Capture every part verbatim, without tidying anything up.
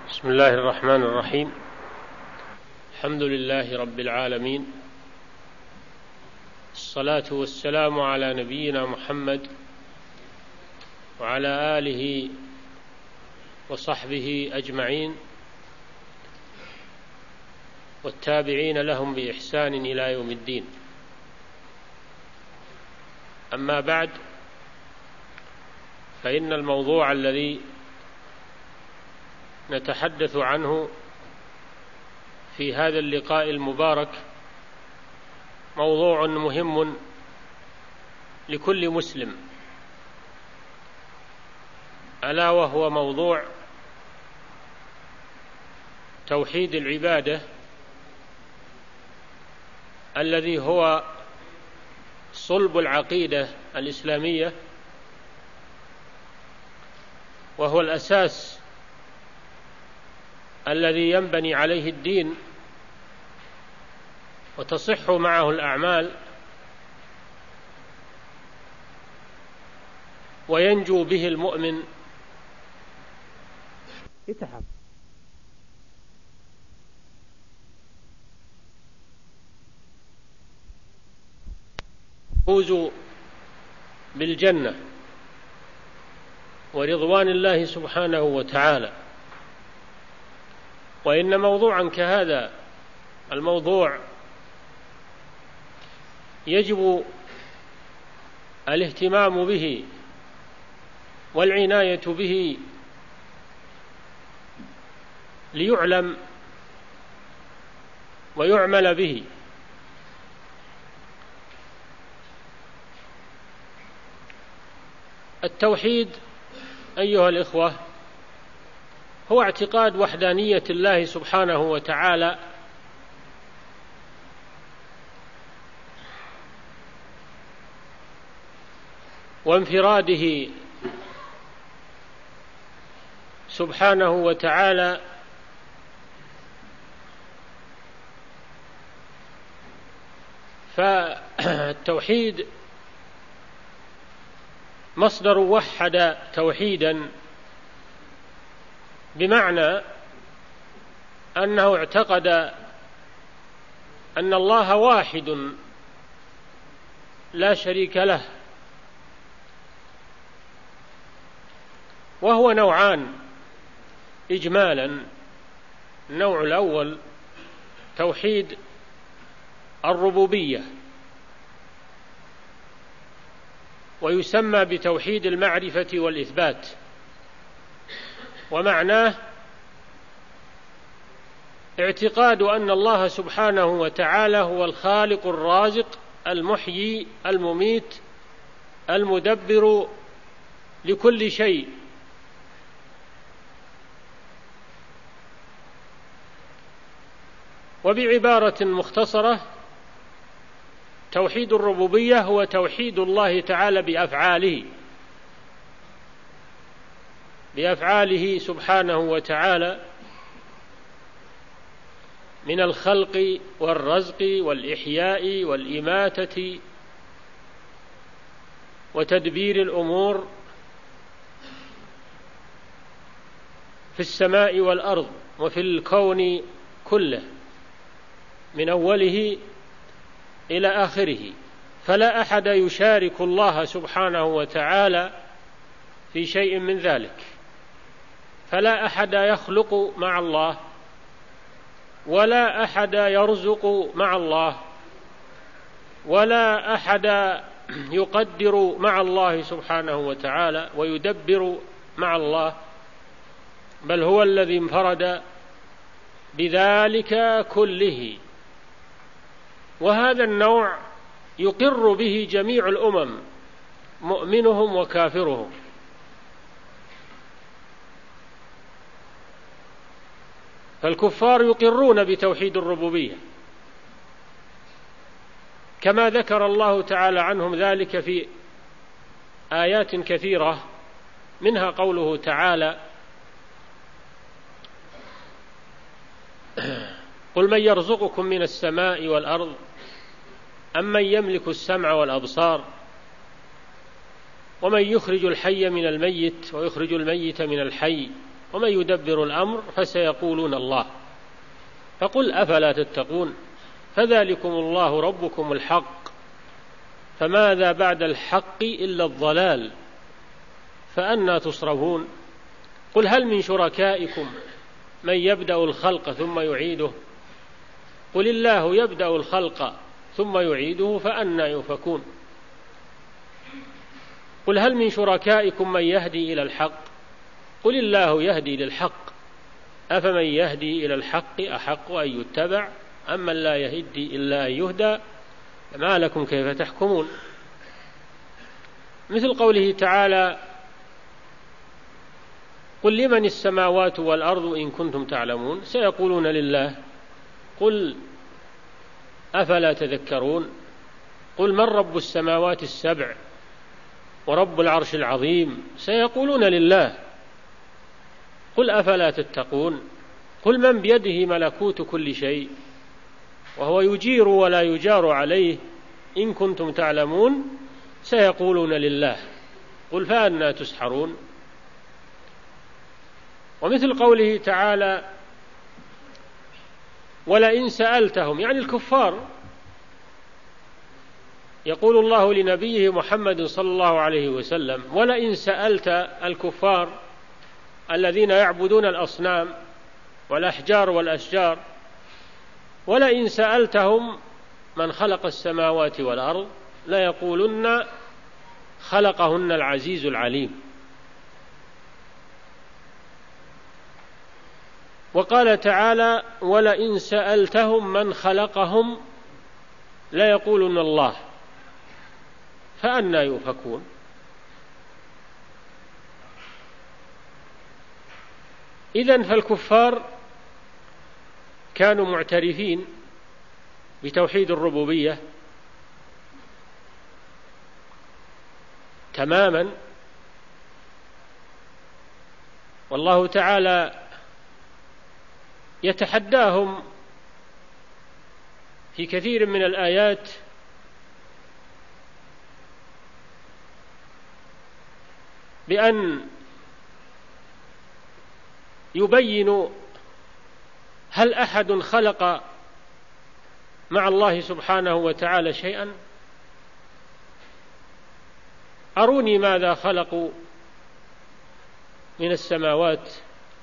بسم الله الرحمن الرحيم. الحمد لله رب العالمين، الصلاة والسلام على نبينا محمد وعلى آله وصحبه أجمعين والتابعين لهم بإحسان إلى يوم الدين. أما بعد، فإن الموضوع الذي نتحدث عنه في هذا اللقاء المبارك موضوع مهم لكل مسلم، ألا وهو موضوع توحيد العبادة، الذي هو صلب العقيدة الإسلامية، وهو الأساس الذي ينبني عليه الدين وتصح معه الأعمال وينجو به المؤمن يتحف يفوز بالجنة ورضوان الله سبحانه وتعالى. وإن موضوعا كهذا الموضوع يجب الاهتمام به والعناية به ليعلم ويعمل به. التوحيد أيها الإخوة هو اعتقاد وحدانية الله سبحانه وتعالى وانفراده سبحانه وتعالى فالتوحيد مصدر وحد توحيدا، بمعنى أنه اعتقد أن الله واحد لا شريك له، وهو نوعان إجمالا. النوع الأول توحيد الربوبية، ويسمى بتوحيد المعرفة والإثبات، ومعناه اعتقاد أن الله سبحانه وتعالى هو الخالق الرازق المحيي المميت المدبر لكل شيء، وبعبارة مختصرة توحيد الربوبية هو توحيد الله تعالى بأفعاله بأفعاله سبحانه وتعالى من الخلق والرزق والإحياء والإماتة وتدبير الأمور في السماء والأرض وفي الكون كله من أوله إلى آخره. فلا أحد يشارك الله سبحانه وتعالى في شيء من ذلك، فلا أحد يخلق مع الله، ولا أحد يرزق مع الله، ولا أحد يقدر مع الله سبحانه وتعالى ويدبر مع الله، بل هو الذي انفرد بذلك كله. وهذا النوع يقر به جميع الأمم، مؤمنهم وكافرهم. فالكفار يقرون بتوحيد الربوبية، كما ذكر الله تعالى عنهم ذلك في آيات كثيرة، منها قوله تعالى: قل من يرزقكم من السماء والأرض أمن يملك السمع والأبصار ومن يخرج الحي من الميت ويخرج الميت من الحي ومن يدبر الأمر فسيقولون الله. فقل أفلا تتقون؟ فذلكم الله ربكم الحق، فماذا بعد الحق إلا الضلال، فأنى تصرفون؟ قل هل من شركائكم من يبدأ الخلق ثم يعيده؟ قل الله يبدأ الخلق ثم يعيده فأنى يؤفكون. قل هل من شركائكم من يهدي إلى الحق؟ قل الله يهدي للحق، أفمن يهدي إلى الحق أحق أن يتبع أمن لا يهدي إلا أن يهدى، ما لكم كيف تحكمون؟ مثل قوله تعالى قل لمن السماوات والأرض إن كنتم تعلمون سيقولون لله. قل أفلا تذكرون؟ قل من رب السماوات السبع ورب العرش العظيم سيقولون لله. قل أفلا تتقون؟ قل من بيده ملكوت كل شيء وهو يجير ولا يجار عليه إن كنتم تعلمون سيقولون لله. قل فأنى تسحرون؟ ومثل قوله تعالى ولئن سألتهم، يعني الكفار، يقول الله لنبيه محمد صلى الله عليه وسلم ولئن سألت الكفار الذين يعبدون الأصنام والأحجار والأشجار، ولئن سألتهم من خلق السماوات والأرض ليقولن خلقهن العزيز العليم. وقال تعالى ولئن سألتهم من خلقهم ليقولن الله، فأنى يؤفكون؟ إذن فالكفار كانوا معترفين بتوحيد الربوبية تماما، والله تعالى يتحداهم في كثير من الآيات بأن يبينوا هل أحد خلق مع الله سبحانه وتعالى شيئا؟ أروني ماذا خلقوا من السماوات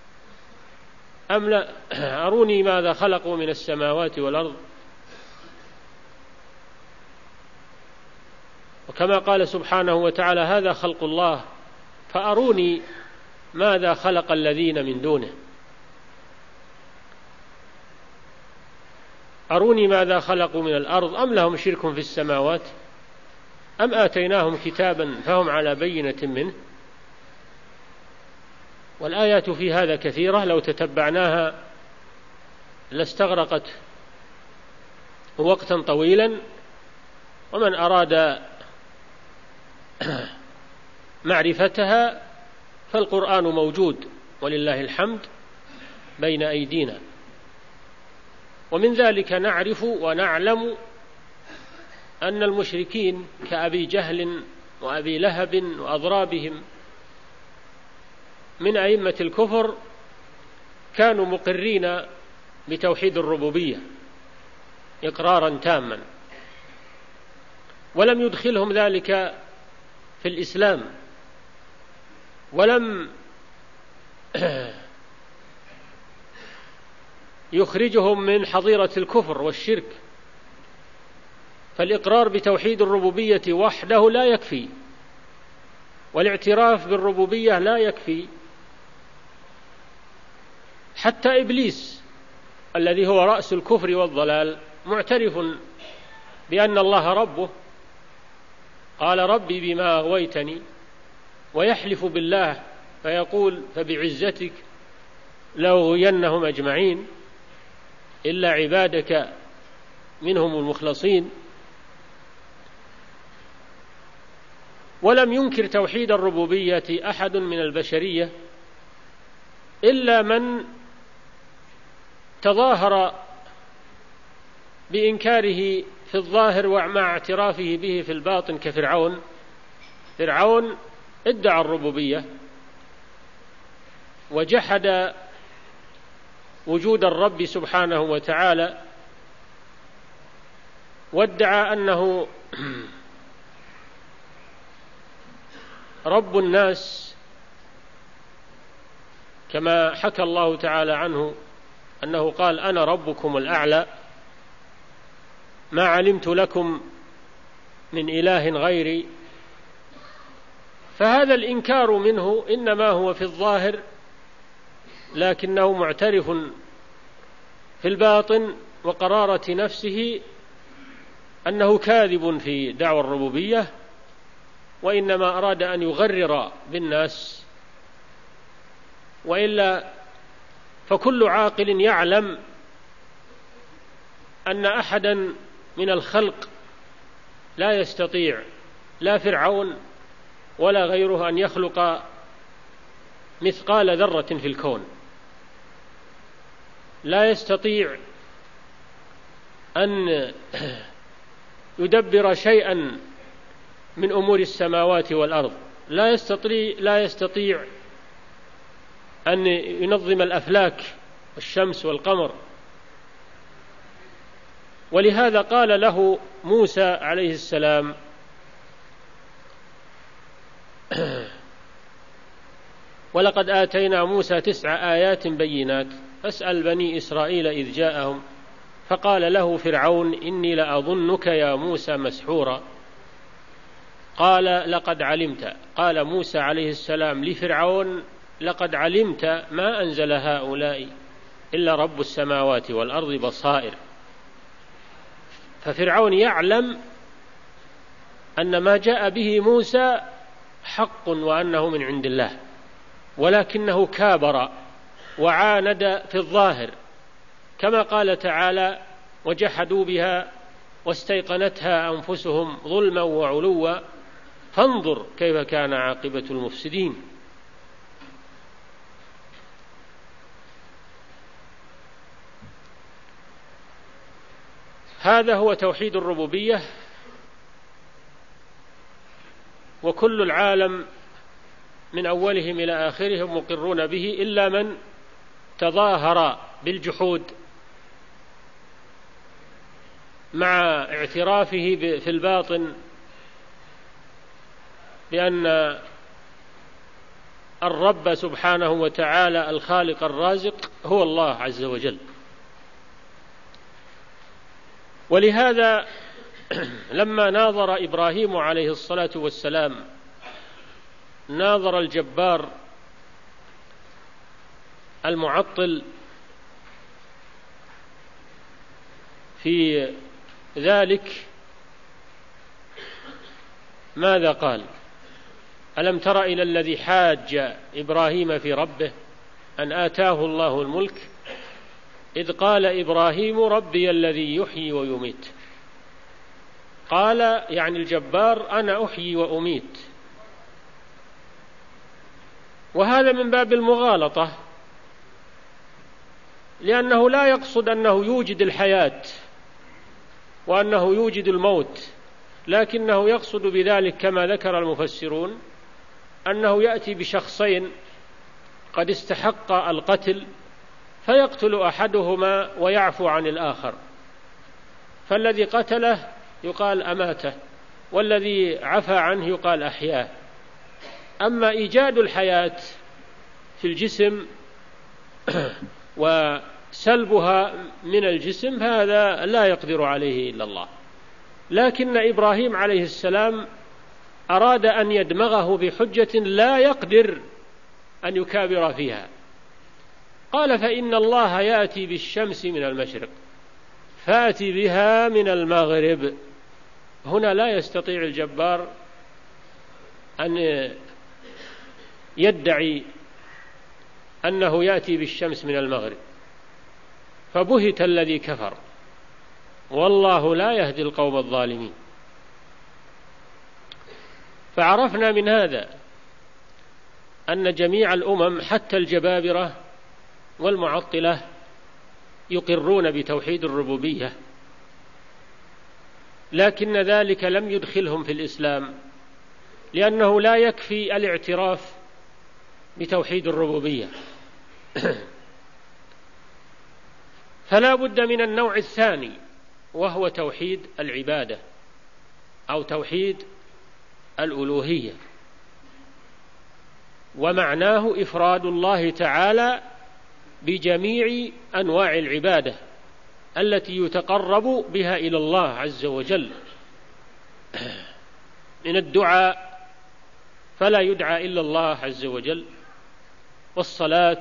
أم لا أروني ماذا خلقوا من السماوات والأرض. وكما قال سبحانه وتعالى هذا خلق الله فأروني ماذا خلق الذين من دونه. أروني ماذا خلقوا من الأرض أم لهم شرك في السماوات أم آتيناهم كتابا فهم على بينة منه. والآيات في هذا كثيرة لو تتبعناها لاستغرقت وقتا طويلا، ومن أراد معرفتها فالقرآن موجود ولله الحمد بين أيدينا. ومن ذلك نعرف ونعلم أن المشركين كأبي جهل وأبي لهب وأضرابهم من أئمة الكفر كانوا مقرين بتوحيد الربوبية إقرارا تاما، ولم يدخلهم ذلك في الإسلام، ولم يخرجهم من حظيرة الكفر والشرك. فالإقرار بتوحيد الربوبية وحده لا يكفي، والاعتراف بالربوبية لا يكفي. حتى إبليس الذي هو رأس الكفر والضلال معترف بأن الله ربه، قال ربي بما أغويتني، ويحلف بالله فيقول فبعزتك لأغوينهم أجمعين إلا عبادك منهم المخلصين. ولم ينكر توحيد الربوبية أحد من البشرية إلا من تظاهر بإنكاره في الظاهر ومع اعترافه به في الباطن كفرعون. فرعون ادعى الربوبية وجحد وجود الرب سبحانه وتعالى، وادعى أنه رب الناس، كما حكى الله تعالى عنه أنه قال: أنا ربكم الأعلى ما علمت لكم من إله غيري. فهذا الإنكار منه إنما هو في الظاهر، لكنه معترف في الباطن وقرارة نفسه أنه كاذب في دعوى الربوبية، وإنما أراد أن يغرر بالناس. وإلا فكل عاقل يعلم أن أحدا من الخلق لا يستطيع، لا فرعون ولا غيره، أن يخلق مثقال ذرة في الكون، لا يستطيع أن يدبر شيئا من أمور السماوات والأرض، لا يستطيع لا يستطيع أن ينظم الأفلاك، الشمس والقمر. ولهذا قال له موسى عليه السلام: ولقد آتينا موسى تسع آيات بينات فاسأل بني إسرائيل إذ جاءهم فقال له فرعون إني لأظنك يا موسى مسحورا. قال: لقد علمت. قال موسى عليه السلام لفرعون: لقد علمت ما أنزل هؤلاء إلا رب السماوات والأرض بصائر. ففرعون يعلم أن ما جاء به موسى حق وأنه من عند الله، ولكنه كابر وعاند في الظاهر، كما قال تعالى: وجحدوا بها واستيقنتها أنفسهم ظلما وعلوا فانظر كيف كان عاقبة المفسدين. هذا هو توحيد الربوبية، وكل العالم من أولهم إلى آخرهم مقرون به، إلا من تظاهر بالجحود مع اعترافه في الباطن بأن الرب سبحانه وتعالى الخالق الرازق هو الله عز وجل. ولهذا لما ناظر إبراهيم عليه الصلاة والسلام ناظر الجبار المعطل في ذلك، ماذا قال؟ ألم تر إلى الذي حاج إبراهيم في ربه أن آتاه الله الملك إذ قال إبراهيم ربي الذي يحيي ويميت. قال يعني الجبار: أنا أحيي وأميت. وهذا من باب المغالطة، لأنه لا يقصد أنه يوجد الحياة وأنه يوجد الموت، لكنه يقصد بذلك كما ذكر المفسرون أنه يأتي بشخصين قد استحق القتل فيقتل أحدهما ويعفو عن الآخر، فالذي قتله يقال أماته، والذي عفى عنه يقال أحياه. أما إيجاد الحياة في الجسم وسلبها من الجسم فهذا لا يقدر عليه إلا الله. لكن إبراهيم عليه السلام أراد أن يدمغه بحجة لا يقدر أن يكابر فيها. قال: فإن الله يأتي بالشمس من المشرق فأتي بها من المغرب. هنا لا يستطيع الجبار أن يدعي أنه يأتي بالشمس من المغرب، فبهت الذي كفر، والله لا يهدي القوم الظالمين. فعرفنا من هذا أن جميع الأمم حتى الجبابرة والمعطلة يقرون بتوحيد الربوبية، لكن ذلك لم يدخلهم في الإسلام، لأنه لا يكفي الاعتراف بتوحيد الربوبية، فلا بد من النوع الثاني، وهو توحيد العبادة أو توحيد الألوهية، ومعناه إفراد الله تعالى بجميع أنواع العبادة التي يتقرب بها إلى الله عز وجل، من الدعاء فلا يدعى إلا الله عز وجل، والصلاة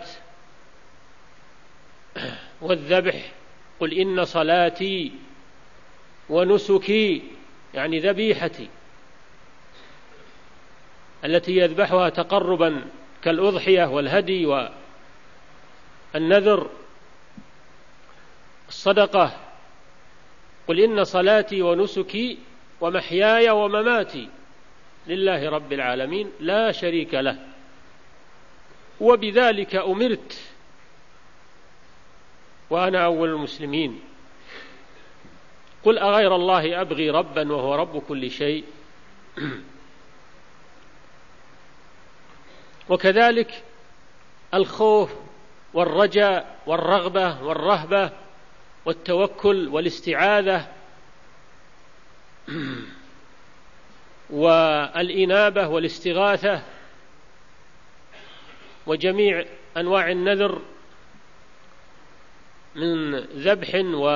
والذبح، قل إن صلاتي ونسكي يعني ذبيحتي التي يذبحها تقربا كالأضحية والهدي والنذر، الصدقة، قل إن صلاتي ونسكي ومحياي ومماتي لله رب العالمين لا شريك له وبذلك أمرت وأنا أول المسلمين، قل أغير الله أبغي ربا وهو رب كل شيء. وكذلك الخوف والرجاء والرغبة والرهبة والتوكل والاستعاذة والإنابة والاستغاثة وجميع أنواع النذر من ذبح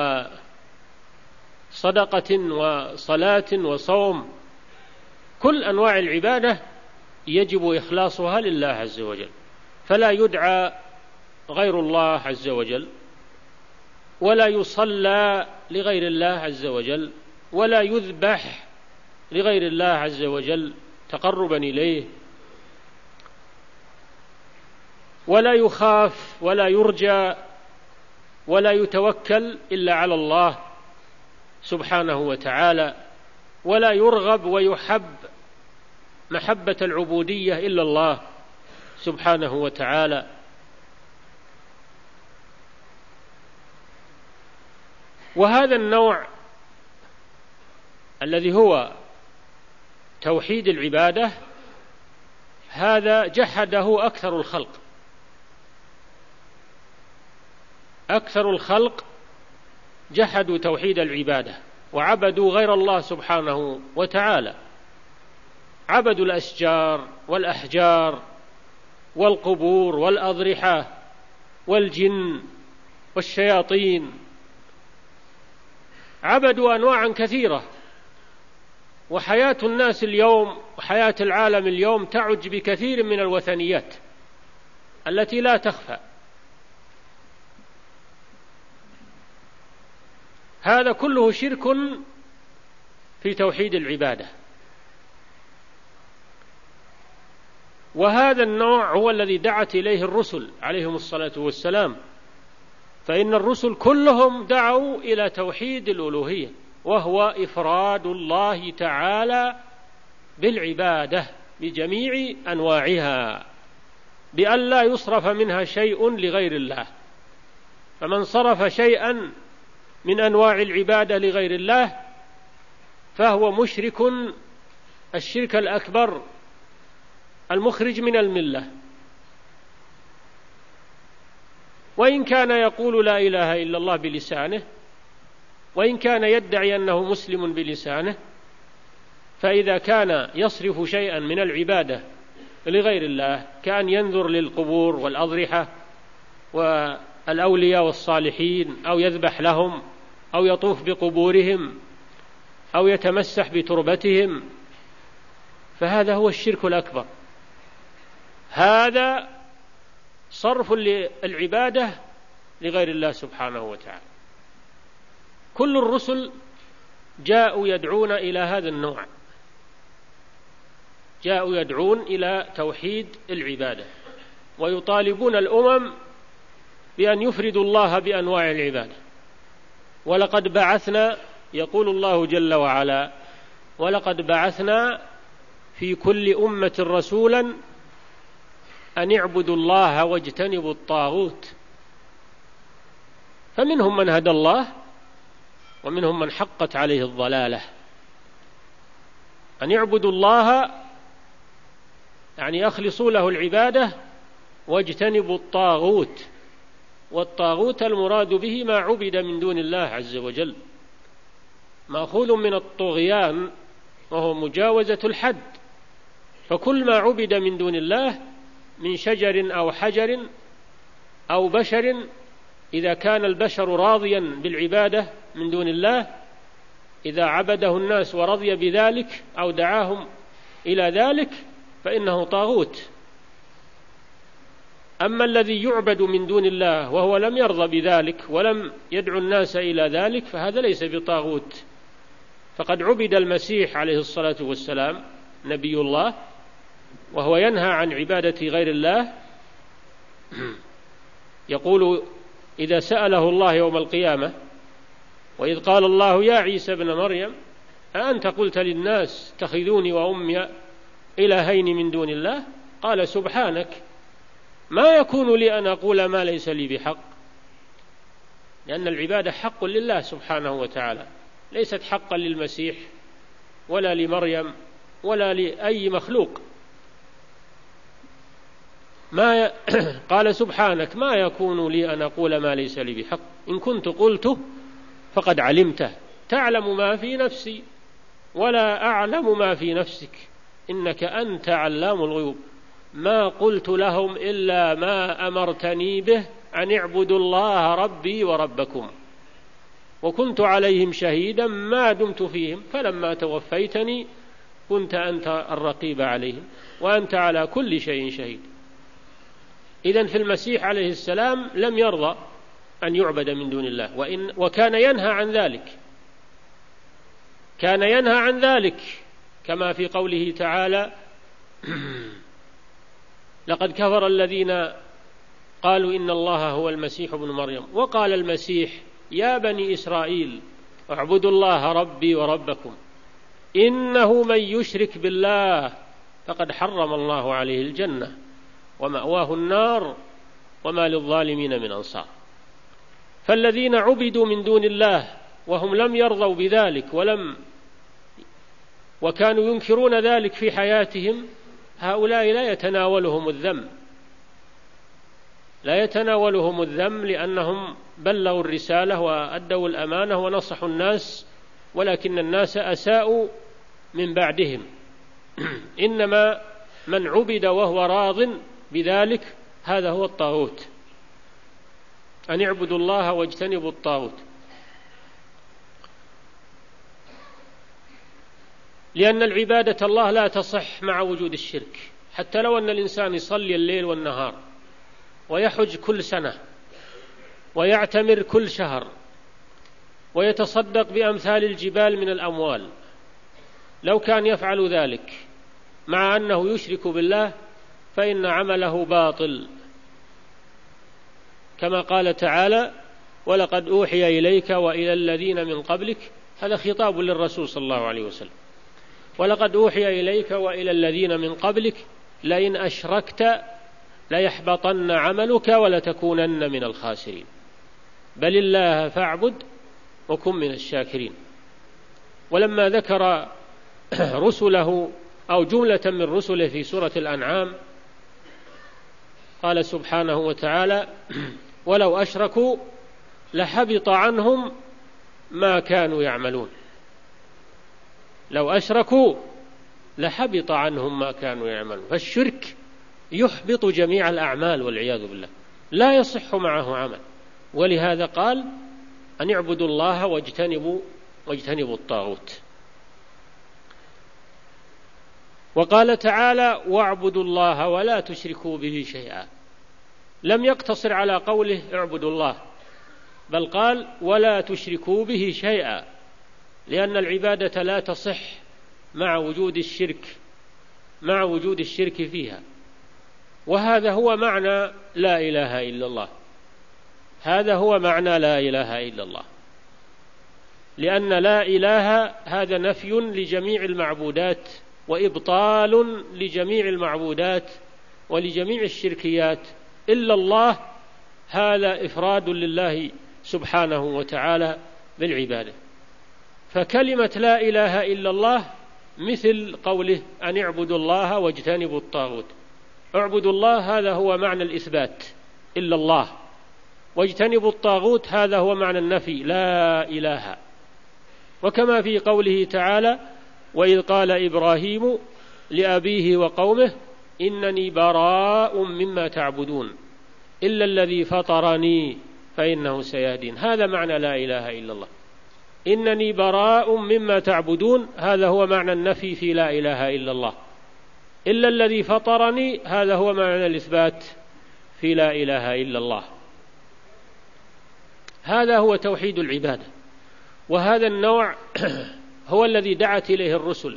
وصدقة وصلاة وصوم، كل أنواع العبادة يجب إخلاصها لله عز وجل، فلا يدعى غير الله عز وجل، ولا يصلى لغير الله عز وجل، ولا يذبح لغير الله عز وجل تقربا إليه، ولا يخاف ولا يرجى ولا يتوكل إلا على الله سبحانه وتعالى، ولا يرغب ويحب محبة العبودية إلا الله سبحانه وتعالى. وهذا النوع الذي هو توحيد العبادة هذا جحده أكثر الخلق، أكثر الخلق جحدوا توحيد العبادة وعبدوا غير الله سبحانه وتعالى، عبدوا الأشجار والأحجار والقبور والأضرحة والجن والشياطين، عبدوا أنواعا كثيرة. وحياة الناس اليوم وحياة العالم اليوم تعج بكثير من الوثنيات التي لا تخفى، هذا كله شرك في توحيد العبادة. وهذا النوع هو الذي دعت إليه الرسل عليهم الصلاة والسلام، فإن الرسل كلهم دعوا إلى توحيد الألوهية، وهو إفراد الله تعالى بالعبادة بجميع أنواعها، بأن لا يصرف منها شيء لغير الله، فمن صرف شيئا من أنواع العبادة لغير الله فهو مشرك الشرك الأكبر المخرج من الملة، وإن كان يقول لا إله إلا الله بلسانه، وإن كان يدعي أنه مسلم بلسانه، فإذا كان يصرف شيئا من العبادة لغير الله كأن ينذر للقبور والأضرحة والأولياء والصالحين، أو يذبح لهم، أو يطوف بقبورهم، أو يتمسح بتربتهم، فهذا هو الشرك الأكبر، هذا صرف العبادة لغير الله سبحانه وتعالى. كل الرسل جاءوا يدعون إلى هذا النوع، جاءوا يدعون إلى توحيد العبادة، ويطالبون الأمم بأن يفردوا الله بأنواع العبادة. ولقد بعثنا، يقول الله جل وعلا: ولقد بعثنا في كل أمة رسولا أن اعبدوا الله واجتنبوا الطاغوت، فمنهم من هدى الله ومنهم من حقت عليه الضلالة. أن يعبدوا الله يعني أخلصوا له العبادة واجتنبوا الطاغوت، والطاغوت المراد به ما عبد من دون الله عز وجل، مأخوذ من الطغيان وهو مجاوزة الحد، فكل ما عبد من دون الله من شجر أو حجر أو بشر، إذا كان البشر راضيا بالعبادة من دون الله، إذا عبده الناس ورضي بذلك أو دعاهم إلى ذلك فإنه طاغوت. أما الذي يعبد من دون الله وهو لم يرضى بذلك ولم يدعو الناس إلى ذلك فهذا ليس بطاغوت. فقد عبد المسيح عليه الصلاة والسلام نبي الله وهو ينهى عن عبادة غير الله، يقول إذا سأله الله يوم القيامة: وإذ قال الله يا عيسى ابن مريم أأنت قلت للناس اتخذوني وأمي إلهين من دون الله؟ قال سبحانك ما يكون لي أن أقول ما ليس لي بحق، لأن العبادة حق لله سبحانه وتعالى، ليست حقا للمسيح ولا لمريم ولا لأي مخلوق. ما ي... قال سبحانك ما يكون لي أن أقول ما ليس لي بحق، إن كنت قلته فقد علمته، تعلم ما في نفسي ولا أعلم ما في نفسك، إنك أنت علام الغيوب، ما قلت لهم إلا ما أمرتني به أن اعبدوا الله ربي وربكم، وكنت عليهم شهيدا ما دمت فيهم، فلما توفيتني كنت أنت الرقيب عليهم وأنت على كل شيء شهيد. إذن في المسيح عليه السلام لم يرضى أن يعبد من دون الله، وإن وكان ينهى عن ذلك، كان ينهى عن ذلك كما في قوله تعالى: لقد كفر الذين قالوا إن الله هو المسيح ابن مريم، وقال المسيح يا بني إسرائيل اعبدوا الله ربي وربكم إنه من يشرك بالله فقد حرم الله عليه الجنة ومأواه النار وما للظالمين من أنصار. فالذين عبدوا من دون الله وهم لم يرضوا بذلك ولم وكانوا ينكرون ذلك في حياتهم، هؤلاء لا يتناولهم الذم، لا يتناولهم الذم لأنهم بلغوا الرسالة وأدوا الأمانة ونصحوا الناس، ولكن الناس أساءوا من بعدهم. إنما من عبد وهو راض بذلك هذا هو الطاغوت، أن اعبدوا الله واجتنبوا الطاغوت. لأن العبادة الله لا تصح مع وجود الشرك، حتى لو أن الإنسان يصلي الليل والنهار ويحج كل سنة ويعتمر كل شهر ويتصدق بأمثال الجبال من الأموال، لو كان يفعل ذلك مع أنه يشرك بالله فإن عمله باطل، كما قال تعالى: ولقد أوحي إليك وإلى الذين من قبلك، هذا خطاب للرسول صلى الله عليه وسلم، ولقد أوحي إليك وإلى الذين من قبلك لئن أشركت ليحبطن عملك ولتكونن من الخاسرين، بل الله فاعبد وكن من الشاكرين. ولما ذكر رسله أو جملة من رسله في سورة الأنعام قال سبحانه وتعالى: ولو أشركوا لحبط عنهم ما كانوا يعملون، لو أشركوا لحبط عنهم ما كانوا يعملون. فالشرك يحبط جميع الأعمال والعياذ بالله، لا يصح معه عمل، ولهذا قال أن اعبدوا الله واجتنبوا, واجتنبوا الطاغوت. وقال تعالى: واعبدوا الله ولا تشركوا به شيئا، لم يقتصر على قوله اعبدوا الله، بل قال ولا تشركوا به شيئا، لأن العبادة لا تصح مع وجود الشرك مع وجود الشرك فيها. وهذا هو معنى لا إله إلا الله، هذا هو معنى لا إله إلا الله، لأن لا إله هذا نفي لجميع المعبودات وإبطال لجميع المعبودات ولجميع الشركيات إلا الله، هذا إفراد لله سبحانه وتعالى بالعبادة. فكلمة لا إله إلا الله مثل قوله أن اعبدوا الله واجتنبوا الطاغوت. اعبدوا الله هذا هو معنى الإثبات، إلا الله، واجتنبوا الطاغوت، هذا هو معنى النفي لا إله. وكما في قوله تعالى: وإذ قال إبراهيم لأبيه وقومه إنني براء مما تعبدون إلا الذي فطرني فإنه سيهدين، هذا معنى لا إله إلا الله. إنني براء مما تعبدون، هذا هو معنى النفي في لا إله إلا الله. إلا الذي فطرني، هذا هو معنى الإثبات في لا إله إلا الله. هذا هو توحيد العبادة، وهذا النوع هو الذي دعت إليه الرسل.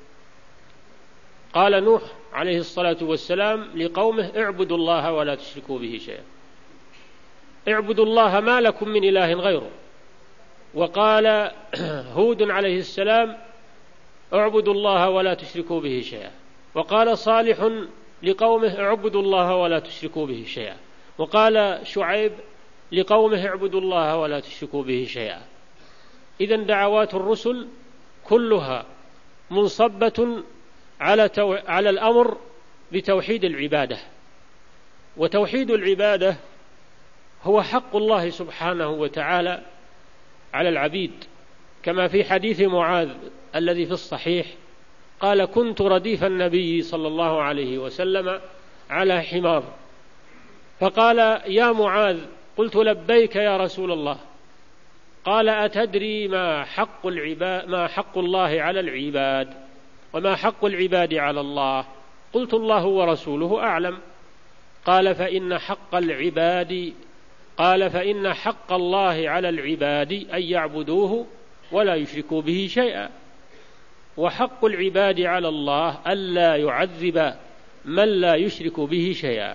قال نوح عليه الصلاة والسلام لقومه: اعبدوا الله ولا تشركوا به شيئا، اعبدوا الله ما لكم من إله غيره. وقال هود عليه السلام: اعبدوا الله ولا تشركوا به شيئا. وقال صالح لقومه: اعبدوا الله ولا تشركوا به شيئا. وقال شعيب لقومه: اعبدوا الله ولا تشركوا به شيئا. إذن دعوات الرسل كلها منصبة على تو... على الأمر بتوحيد العبادة. وتوحيد العبادة هو حق الله سبحانه وتعالى على العبيد، كما في حديث معاذ الذي في الصحيح قال: كنت رديف النبي صلى الله عليه وسلم على حمار، فقال: يا معاذ. قلت: لبيك يا رسول الله. قال: أتدري ما حق العباد ما حق الله على العباد وما حق العباد على الله؟ قلت: الله ورسوله أعلم. قال: فإن حق العباد قال فإن حق الله على العباد أن يعبدوه ولا يشركوا به شيئا، وحق العباد على الله ألا يعذب من لا يشرك به شيئا.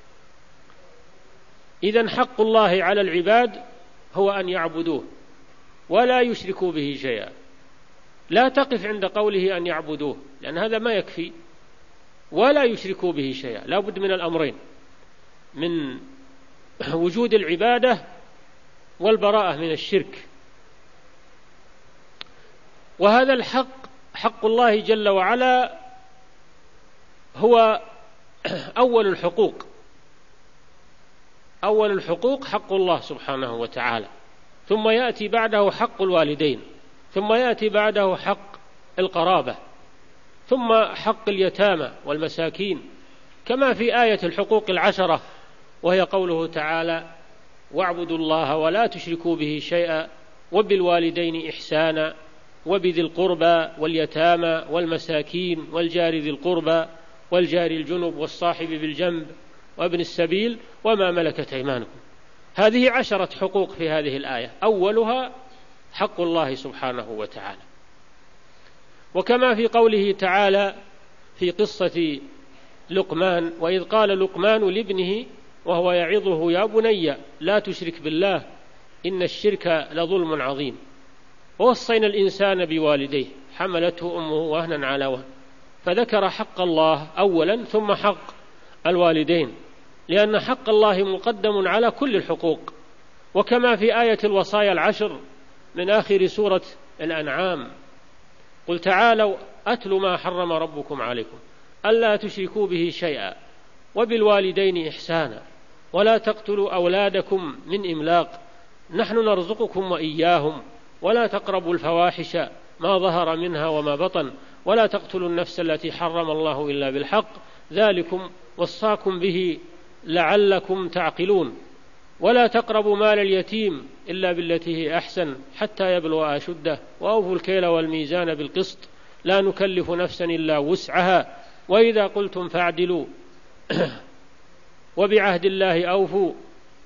إذن حق الله على العباد هو أن يعبدوه ولا يشركوا به شيئا. لا تقف عند قوله أن يعبدوه، لأن هذا ما يكفي. ولا يشركوا به شيئا، لا بد من الأمرين، من وجود العبادة والبراءة من الشرك. وهذا الحق حق الله جل وعلا هو أول الحقوق. أول الحقوق حق الله سبحانه وتعالى، ثم يأتي بعده حق الوالدين، ثم يأتي بعده حق القرابة، ثم حق اليتامى والمساكين، كما في آية الحقوق العشرة، وهي قوله تعالى: واعبدوا الله ولا تشركوا به شيئا وبالوالدين إحسانا وبذي القربى واليتامى والمساكين والجار ذي القربى والجار الجنب والصاحب بالجنب وابن السبيل وما ملكت أيمانكم. هذه عشرة حقوق في هذه الآية، أولها حق الله سبحانه وتعالى. وكما في قوله تعالى في قصة لقمان: وإذ قال لقمان لابنه وهو يعظه: يا بني لا تشرك بالله إن الشرك لظلم عظيم. ووصينا الإنسان بوالديه حملته أمه وهنا على وهن، فذكر حق الله أولا ثم حق الوالدين، لأن حق الله مقدم على كل الحقوق. وكما في آية الوصايا العشر من آخر سورة الأنعام: قل تعالوا أتل ما حرم ربكم عليكم ألا تشركوا به شيئا وبالوالدين إحسانا ولا تقتلوا أولادكم من إملاق نحن نرزقكم وإياهم ولا تقربوا الفواحش ما ظهر منها وما بطن ولا تقتلوا النفس التي حرم الله إلا بالحق ذلكم وصاكم به لعلكم تعقلون ولا تقربوا مال اليتيم إلا بالتي هي أحسن حتى يبلغ أشده وأوفوا الكيل والميزان بالقسط لا نكلف نفسا إلا وسعها وإذا قلتم فاعدلوا وبعهد الله أوفوا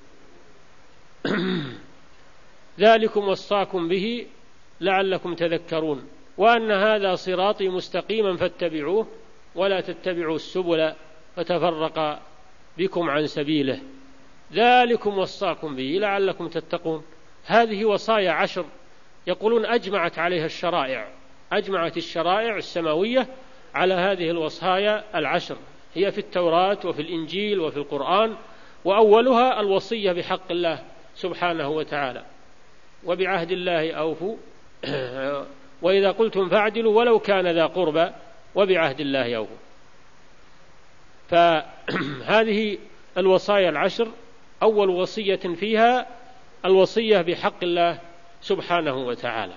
ذلكم وصاكم به لعلكم تذكرون وأن هذا صراطي مستقيما فاتبعوه ولا تتبعوا السبل فتفرق بكم عن سبيله ذلكم وصاكم به لعلكم تتقون. هذه وصايا عشر يقولون أجمعت عليها الشرائع، أجمعت الشرائع السماوية على هذه الوصايا العشر، هي في التوراة وفي الإنجيل وفي القرآن، وأولها الوصية بحق الله سبحانه وتعالى وبعهد الله أوفوا وإذا قلتم فاعدلوا ولو كان ذا قربى وبعهد الله أوفوا. فهذه الوصايا العشر أول وصية فيها الوصية بحق الله سبحانه وتعالى.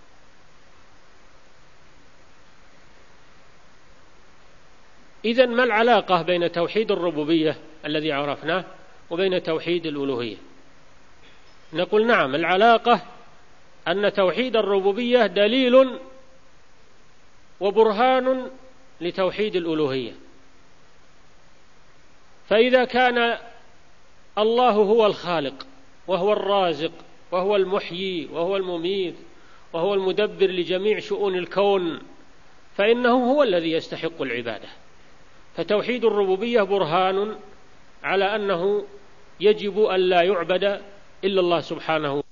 إذن ما العلاقة بين توحيد الربوبية الذي عرفناه وبين توحيد الألوهية؟ نقول نعم، العلاقة أن توحيد الربوبية دليل وبرهان لتوحيد الألوهية. فإذا كان الله هو الخالق وهو الرازق وهو المحيي وهو المميت وهو المدبر لجميع شؤون الكون، فإنه هو الذي يستحق العبادة. فتوحيد الربوبية برهان على أنه يجب أن لا يعبد إلا الله سبحانه